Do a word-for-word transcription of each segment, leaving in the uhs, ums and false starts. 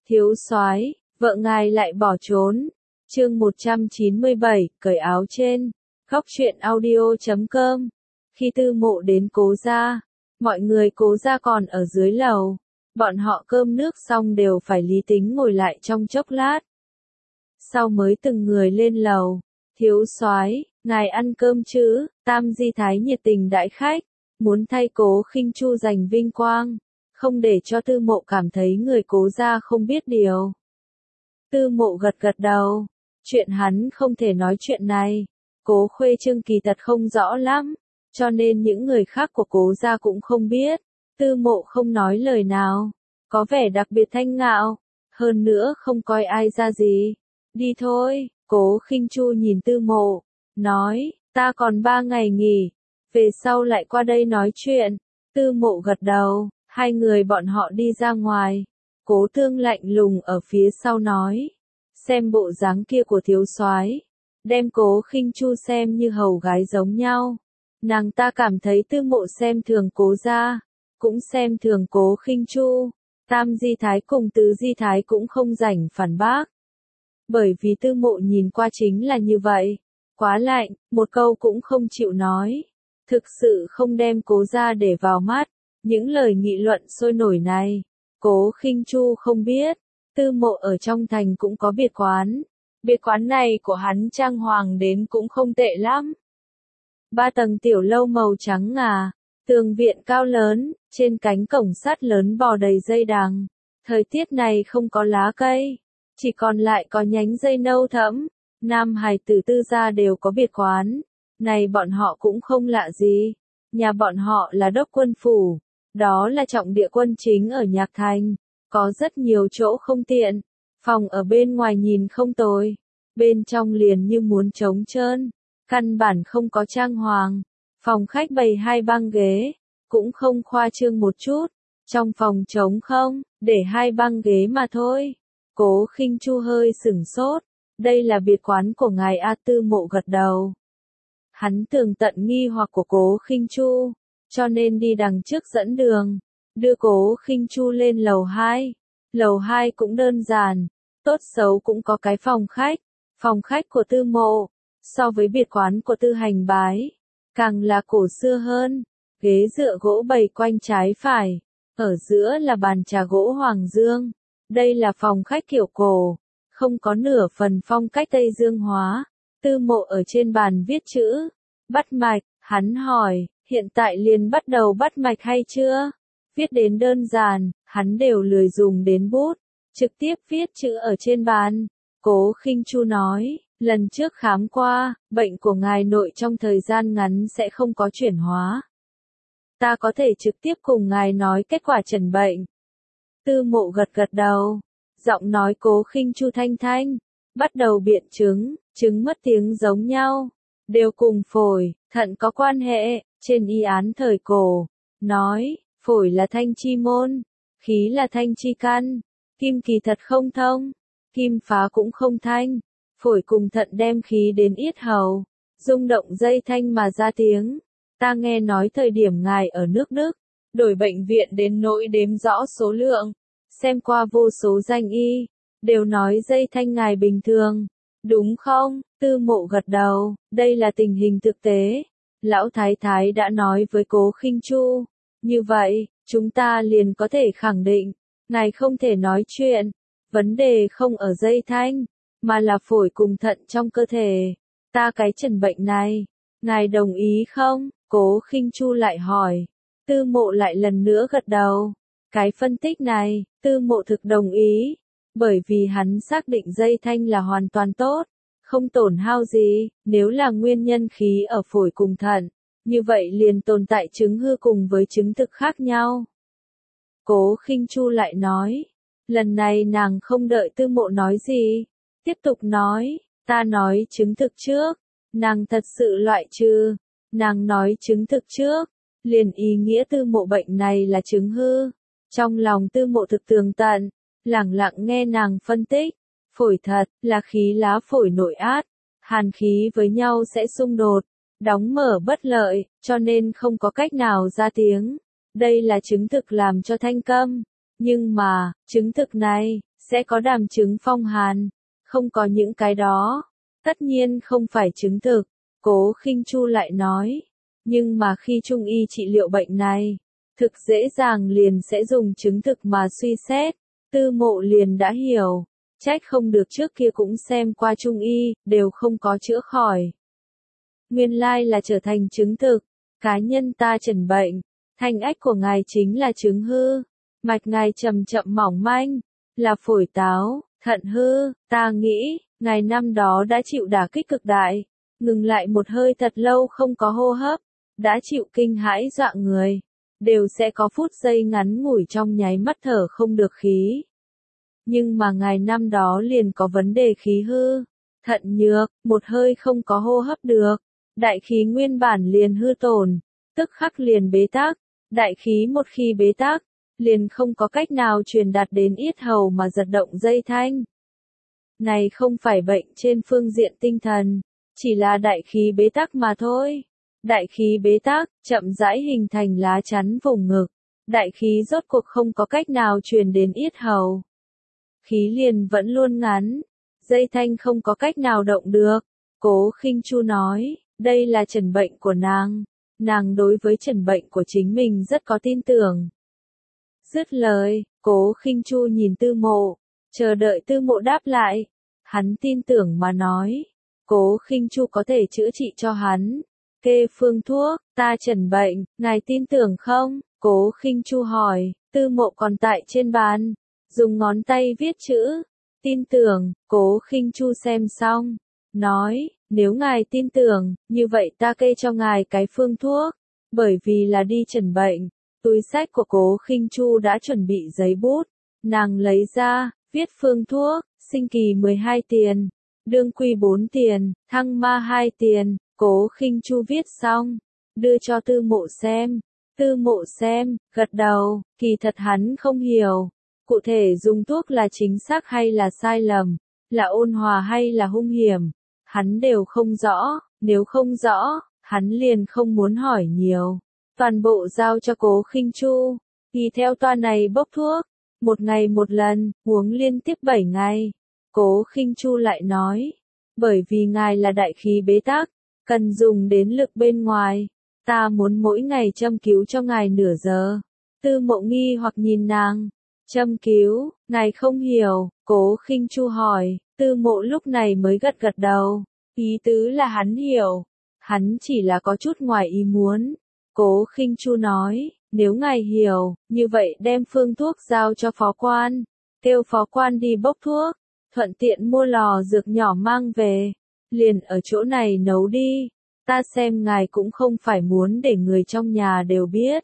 Thiếu soái, vợ ngài lại bỏ trốn. Chương một trăm chín mươi bảy, cởi áo trên. Góc truyện audio chấm com. Khi Tư Mộ đến Cố gia, mọi người Cố gia còn ở dưới lầu. Bọn họ cơm nước xong đều phải lý tính ngồi lại trong chốc lát. Sau mới từng người lên lầu. Thiếu soái, ngài ăn cơm chứ? Tam Di Thái nhiệt tình đãi khách, muốn thay Cố Khinh Chu giành vinh quang, không để cho Tư Mộ cảm thấy người Cố gia không biết điều. Tư Mộ gật gật đầu, chuyện hắn không thể nói chuyện này. Cố Khuê Trương kỳ thật không rõ lắm, cho nên những người khác của Cố gia cũng không biết. Tư Mộ không nói lời nào, có vẻ đặc biệt thanh ngạo, hơn nữa không coi ai ra gì. Đi thôi. Cố Khinh Chu nhìn Tư Mộ, nói, ta còn ba ngày nghỉ, về sau lại qua đây nói chuyện. Tư Mộ gật đầu, hai người bọn họ đi ra ngoài. Cố Thương lạnh lùng ở phía sau nói, xem bộ dáng kia của thiếu soái, đem Cố Khinh Chu xem như hầu gái giống nhau. Nàng ta cảm thấy Tư Mộ xem thường Cố gia, cũng xem thường Cố Khinh Chu. Tam Di Thái cùng Tứ Di Thái cũng không rảnh phản bác. Bởi vì Tư Mộ nhìn qua chính là như vậy, quá lạnh, một câu cũng không chịu nói. Thực sự không đem Cố gia để vào mắt. Những lời nghị luận sôi nổi này, Cố Khinh Chu không biết, Tư Mộ ở trong thành cũng có biệt quán. Biệt quán này của hắn trang hoàng đến cũng không tệ lắm. Ba tầng tiểu lâu màu trắng ngà, tường viện cao lớn, trên cánh cổng sắt lớn bò đầy dây đằng. Thời tiết này không có lá cây, chỉ còn lại có nhánh dây nâu thẫm. Nam hài tử Tư gia đều có biệt quán, này bọn họ cũng không lạ gì. Nhà bọn họ là Đốc Quân phủ, đó là trọng địa quân chính ở Nhạc Thành, có rất nhiều chỗ không tiện. Phòng ở bên ngoài nhìn không tồi, bên trong liền như muốn trống trơn, căn bản không có trang hoàng. Phòng khách bày hai băng ghế, cũng không khoa trương một chút. Trong phòng trống không, để hai băng ghế mà thôi. Cố Khinh Chu hơi sửng sốt, đây là biệt quán của ngài A. Tư Mộ gật đầu. Hắn tường tận nghi hoặc của Cố Khinh Chu, cho nên đi đằng trước dẫn đường, đưa Cố Khinh Chu lên lầu hai. Lầu hai cũng đơn giản, tốt xấu cũng có cái phòng khách. Phòng khách của Tư Mộ, so với biệt quán của Tư Hành Bái, càng là cổ xưa hơn. Ghế dựa gỗ bày quanh trái phải, ở giữa là bàn trà gỗ hoàng dương. Đây là phòng khách kiểu cổ, không có nửa phần phong cách Tây Dương hóa. Tư Mộ ở trên bàn viết chữ, bắt mạch. Hắn hỏi, hiện tại liền bắt đầu bắt mạch hay chưa? Viết đến đơn giản, hắn đều lười dùng đến bút, trực tiếp viết chữ ở trên bàn. Cố Khinh Chu nói, lần trước khám qua, bệnh của ngài nội trong thời gian ngắn sẽ không có chuyển hóa. Ta có thể trực tiếp cùng ngài nói kết quả chẩn bệnh. Tư Mộ gật gật đầu, giọng nói Cố Khinh Chu thanh thanh, bắt đầu biện chứng, chứng mất tiếng giống nhau, đều cùng phổi, thận có quan hệ. Trên y án thời cổ, nói, phổi là thanh chi môn, khí là thanh chi căn, kim kỳ thật không thông, kim phá cũng không thanh, phổi cùng thận đem khí đến yết hầu, rung động dây thanh mà ra tiếng. Ta nghe nói thời điểm ngài ở nước Đức, đổi bệnh viện đến nỗi đếm rõ số lượng, xem qua vô số danh y, đều nói dây thanh ngài bình thường, đúng không? Tư Mộ gật đầu, đây là tình hình thực tế. Lão Thái Thái đã nói với Cố Khinh Chu, như vậy, chúng ta liền có thể khẳng định, ngài không thể nói chuyện. Vấn đề không ở dây thanh, mà là phổi cùng thận trong cơ thể. Ta cái chẩn bệnh này, ngài đồng ý không? Cố Khinh Chu lại hỏi. Tư Mộ lại lần nữa gật đầu. Cái phân tích này, Tư Mộ thực đồng ý, bởi vì hắn xác định dây thanh là hoàn toàn tốt, không tổn hao gì. Nếu là nguyên nhân khí ở phổi cùng thận, như vậy liền tồn tại chứng hư cùng với chứng thực khác nhau. Cố Khinh Chu lại nói, lần này nàng không đợi Tư Mộ nói gì, tiếp tục nói, ta nói chứng thực trước. Nàng thật sự loại trừ, nàng nói chứng thực trước, liền ý nghĩa Tư Mộ bệnh này là chứng hư. Trong lòng Tư Mộ thực tường tận, lẳng lặng nghe nàng phân tích. Phổi thật, là khí lá phổi nội át, hàn khí với nhau sẽ xung đột, đóng mở bất lợi, cho nên không có cách nào ra tiếng. Đây là chứng thực làm cho thanh câm. Nhưng mà, chứng thực này, sẽ có đàm chứng phong hàn, không có những cái đó, tất nhiên không phải chứng thực, Cố Khinh Chu lại nói, nhưng mà khi trung y trị liệu bệnh này, thực dễ dàng liền sẽ dùng chứng thực mà suy xét, Tư Mộ liền đã hiểu, trách không được trước kia cũng xem qua trung y, đều không có chữa khỏi. Nguyên lai là trở thành chứng thực, cá nhân ta trần bệnh, thanh ách của ngài chính là chứng hư, mạch ngài chậm chậm mỏng manh, là phổi táo, thận hư, ta nghĩ, ngài năm đó đã chịu đả kích cực đại, ngừng lại một hơi thật lâu không có hô hấp, đã chịu kinh hãi dọa người, đều sẽ có phút giây ngắn ngủi trong nháy mắt thở không được khí. Nhưng mà ngài năm đó liền có vấn đề khí hư, thận nhược, một hơi không có hô hấp được, đại khí nguyên bản liền hư tổn, tức khắc liền bế tắc, đại khí một khi bế tắc, liền không có cách nào truyền đạt đến yết hầu mà giật động dây thanh. Này không phải bệnh trên phương diện tinh thần, chỉ là đại khí bế tắc mà thôi. Đại khí bế tắc, chậm rãi hình thành lá chắn vùng ngực, đại khí rốt cuộc không có cách nào truyền đến yết hầu. Khí liền vẫn luôn ngắn, dây thanh không có cách nào động được. Cố Khinh Chu nói, đây là trần bệnh của nàng, nàng đối với trần bệnh của chính mình rất có tin tưởng. Dứt lời, Cố Khinh Chu nhìn Tư Mộ, chờ đợi Tư Mộ đáp lại, hắn tin tưởng mà nói, Cố Khinh Chu có thể chữa trị cho hắn. Kê phương thuốc, ta trần bệnh, ngài tin tưởng không? Cố Khinh Chu hỏi, Tư Mộ còn tại trên bàn, dùng ngón tay viết chữ, tin tưởng. Cố Khinh Chu xem xong, nói, nếu ngài tin tưởng, như vậy ta kê cho ngài cái phương thuốc, bởi vì là đi trần bệnh. Túi xách của Cố Khinh Chu đã chuẩn bị giấy bút, nàng lấy ra, viết phương thuốc, sinh kỳ mười hai tiền, đương quy bốn tiền, thăng ma hai tiền. Cố Khinh Chu viết xong, đưa cho Tư Mộ xem. Tư Mộ xem, gật đầu, kỳ thật hắn không hiểu, cụ thể dùng thuốc là chính xác hay là sai lầm, là ôn hòa hay là hung hiểm, hắn đều không rõ, nếu không rõ, hắn liền không muốn hỏi nhiều. Toàn bộ giao cho Cố Khinh Chu, y theo toa này bốc thuốc, một ngày một lần, uống liên tiếp bảy ngày. Cố Khinh Chu lại nói, bởi vì ngài là đại khí bế tắc, cần dùng đến lực bên ngoài, ta muốn mỗi ngày châm cứu cho ngài nửa giờ. Tư Mộ nghi hoặc nhìn nàng, châm cứu, ngài không hiểu. Cố Khinh Chu hỏi, Tư Mộ lúc này mới gật gật đầu, ý tứ là hắn hiểu, hắn chỉ là có chút ngoài ý muốn. Cố Khinh Chu nói, nếu ngài hiểu, như vậy đem phương thuốc giao cho phó quan, kêu phó quan đi bốc thuốc, thuận tiện mua lò dược nhỏ mang về, liền ở chỗ này nấu đi, ta xem ngài cũng không phải muốn để người trong nhà đều biết.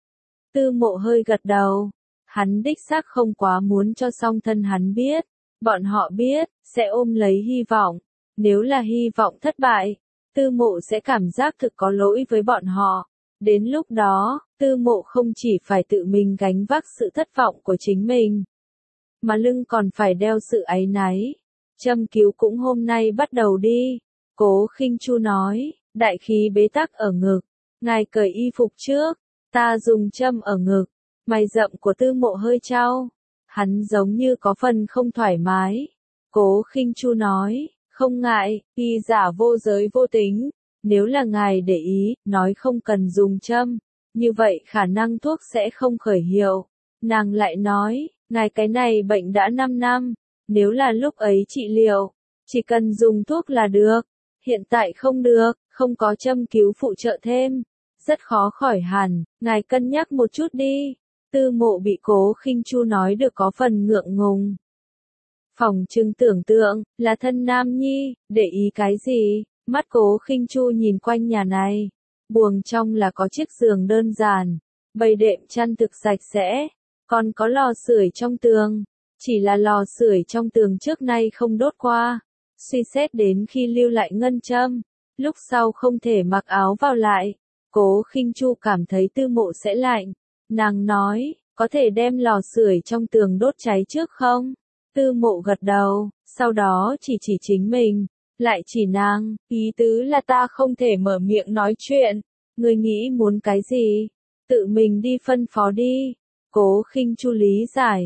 Tư Mộ hơi gật đầu, hắn đích xác không quá muốn cho song thân hắn biết, bọn họ biết, sẽ ôm lấy hy vọng, nếu là hy vọng thất bại, Tư Mộ sẽ cảm giác thực có lỗi với bọn họ. Đến lúc đó, Tư Mộ không chỉ phải tự mình gánh vác sự thất vọng của chính mình, mà lưng còn phải đeo sự áy náy. Châm cứu cũng hôm nay bắt đầu đi. Cố Khinh Chu nói, đại khí bế tắc ở ngực, ngài cởi y phục trước, ta dùng châm ở ngực. Mày rậm của Tư Mộ hơi chau, hắn giống như có phần không thoải mái. Cố Khinh Chu nói, không ngại, y giả vô giới vô tính. Nếu là ngài để ý, nói không cần dùng châm, như vậy khả năng thuốc sẽ không khởi hiệu. Nàng lại nói, ngài cái này bệnh đã năm năm, nếu là lúc ấy trị liệu, chỉ cần dùng thuốc là được, hiện tại không được, không có châm cứu phụ trợ thêm, rất khó khỏi hẳn, ngài cân nhắc một chút đi. Tư Mộ bị Cố Khinh Chu nói được có phần ngượng ngùng. Phỏng chừng tưởng tượng, là thân nam nhi, để ý cái gì? Mắt Cố Khinh Chu nhìn quanh nhà này, buồng trong là có chiếc giường đơn giản, bày đệm chăn thực sạch sẽ, còn có lò sưởi trong tường, chỉ là lò sưởi trong tường trước nay không đốt qua, suy xét đến khi lưu lại ngân châm, lúc sau không thể mặc áo vào lại, Cố Khinh Chu cảm thấy Tư Mộ sẽ lạnh, nàng nói, có thể đem lò sưởi trong tường đốt cháy trước không? Tư Mộ gật đầu, sau đó chỉ chỉ chính mình. Lại chỉ nàng, ý tứ là ta không thể mở miệng nói chuyện, người nghĩ muốn cái gì, tự mình đi phân phó đi. Cố Khinh Chu lý giải,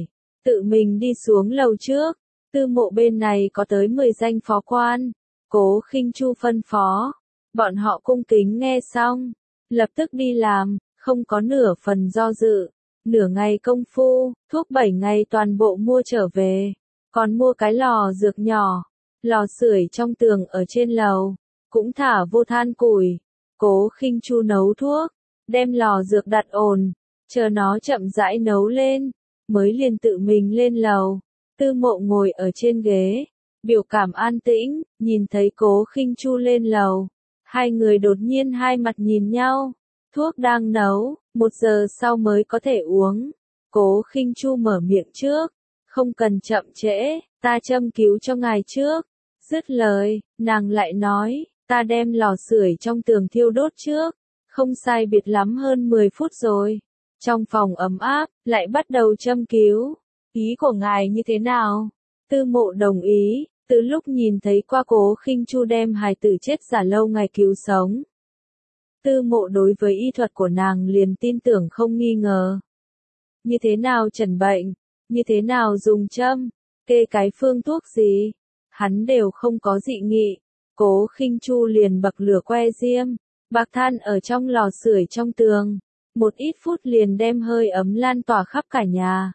tự mình đi xuống lầu trước. Tư mộ bên này có tới mười danh phó quan. Cố Khinh Chu phân phó. Bọn họ cung kính nghe xong. Lập tức đi làm, không có nửa phần do dự. Nửa ngày công phu, thuốc bảy ngày toàn bộ mua trở về. Còn mua cái lò dược nhỏ. Lò sưởi trong tường ở trên lầu. Cũng thả vô than củi. Cố Khinh Chu nấu thuốc. Đem lò dược đặt ổn. Chờ nó chậm rãi nấu lên. Mới liền tự mình lên lầu. Tư mộ ngồi ở trên ghế. Biểu cảm an tĩnh, nhìn thấy Cố Khinh Chu lên lầu. Hai người đột nhiên hai mặt nhìn nhau. Thuốc đang nấu, một giờ sau mới có thể uống. Cố Khinh Chu mở miệng trước. Không cần chậm trễ, ta châm cứu cho ngài trước. Dứt lời, nàng lại nói, ta đem lò sưởi trong tường thiêu đốt trước. Không sai biệt lắm hơn mười phút rồi. Trong phòng ấm áp, lại bắt đầu châm cứu. Ý của ngài như thế nào? Tư mộ đồng ý, từ lúc nhìn thấy qua Cố Khinh Chu đem hài tử chết giả lâu ngày cứu sống. Tư mộ đối với y thuật của nàng liền tin tưởng không nghi ngờ. Như thế nào chẩn bệnh, như thế nào dùng châm, kê cái phương thuốc gì, hắn đều không có dị nghị. Cố Khinh Chu liền bậc lửa que diêm, bạc than ở trong lò sưởi trong tường. Một ít phút liền đem hơi ấm lan tỏa khắp cả nhà.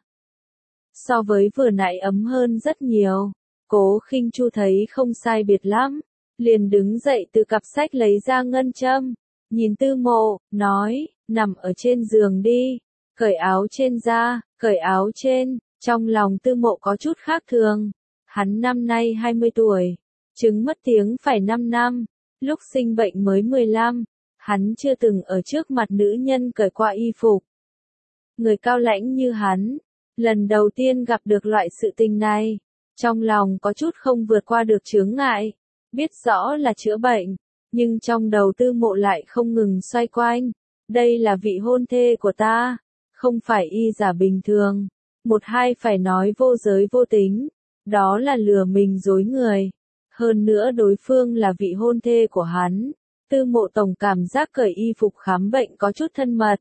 So với vừa nãy ấm hơn rất nhiều. Cố Khinh Chu thấy không sai biệt lắm. Liền đứng dậy từ cặp sách lấy ra ngân châm. Nhìn tư mộ, nói, nằm ở trên giường đi. Cởi áo trên ra, cởi áo trên. Trong lòng tư mộ có chút khác thường. Hắn năm nay hai mươi tuổi. Chứng mất tiếng phải năm năm. Lúc sinh bệnh mới mười lăm. Hắn chưa từng ở trước mặt nữ nhân cởi qua y phục. Người cao lãnh như hắn, lần đầu tiên gặp được loại sự tình này, trong lòng có chút không vượt qua được chướng ngại, biết rõ là chữa bệnh, nhưng trong đầu tư mộ lại không ngừng xoay quanh. Đây là vị hôn thê của ta, không phải y giả bình thường, một hai phải nói vô giới vô tính, đó là lừa mình dối người. Hơn nữa đối phương là vị hôn thê của hắn. Tư mộ tổng cảm giác cởi y phục khám bệnh có chút thân mật.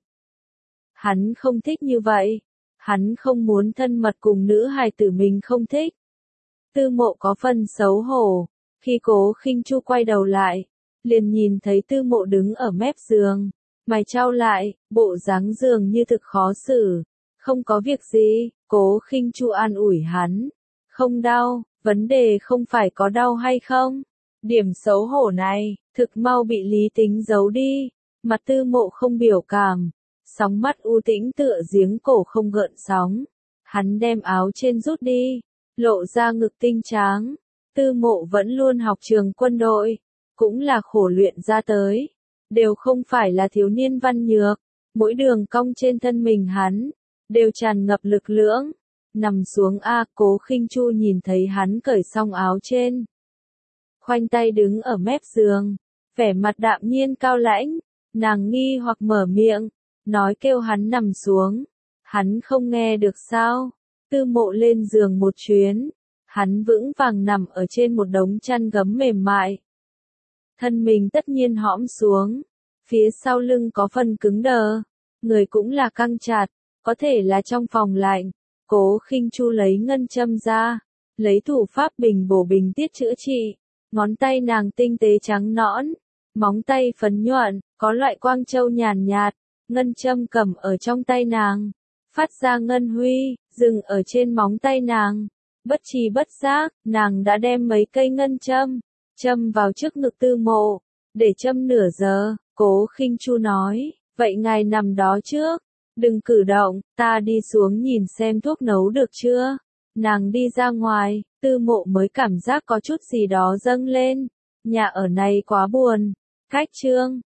Hắn không thích như vậy. Hắn không muốn thân mật cùng nữ hài tử mình không thích. Tư mộ có phần xấu hổ. Khi Cố Khinh Chu quay đầu lại, liền nhìn thấy tư mộ đứng ở mép giường. Mày chau lại, bộ dáng giường như thực khó xử. Không có việc gì, Cố Khinh Chu an ủi hắn. Không đau, vấn đề không phải có đau hay không. Điểm xấu hổ này, thực mau bị lý tính giấu đi. Mặt tư mộ không biểu cảm. Sóng mắt u tĩnh tựa giếng cổ không gợn sóng. Hắn đem áo trên rút đi. Lộ ra ngực tinh tráng. Tư mộ vẫn luôn học trường quân đội. Cũng là khổ luyện ra tới. Đều không phải là thiếu niên văn nhược. Mỗi đường cong trên thân mình hắn. Đều tràn ngập lực lưỡng. Nằm xuống a. Cố Khinh Chu nhìn thấy hắn cởi xong áo trên. Khoanh tay đứng ở mép giường, vẻ mặt đạm nhiên cao lãnh, nàng nghi hoặc mở miệng, nói kêu hắn nằm xuống, hắn không nghe được sao, tư mộ lên giường một chuyến, hắn vững vàng nằm ở trên một đống chăn gấm mềm mại. Thân mình tất nhiên hõm xuống, phía sau lưng có phần cứng đờ, người cũng là căng chặt, có thể là trong phòng lạnh. Cố Khinh Chu lấy ngân châm ra, lấy thủ pháp bình bổ bình tiết chữa trị. Ngón tay nàng tinh tế trắng nõn, móng tay phấn nhuận, có loại quang châu nhàn nhạt, ngân châm cầm ở trong tay nàng, phát ra ngân huy, dừng ở trên móng tay nàng. Bất tri bất giác, nàng đã đem mấy cây ngân châm, châm vào trước ngực tư mộ, để châm nửa giờ. Cố Khinh Chu nói, vậy ngài nằm đó trước, đừng cử động, ta đi xuống nhìn xem thuốc nấu được chưa. Nàng đi ra ngoài, tư mộ mới cảm giác có chút gì đó dâng lên. Nhà ở này quá buồn. Cách chương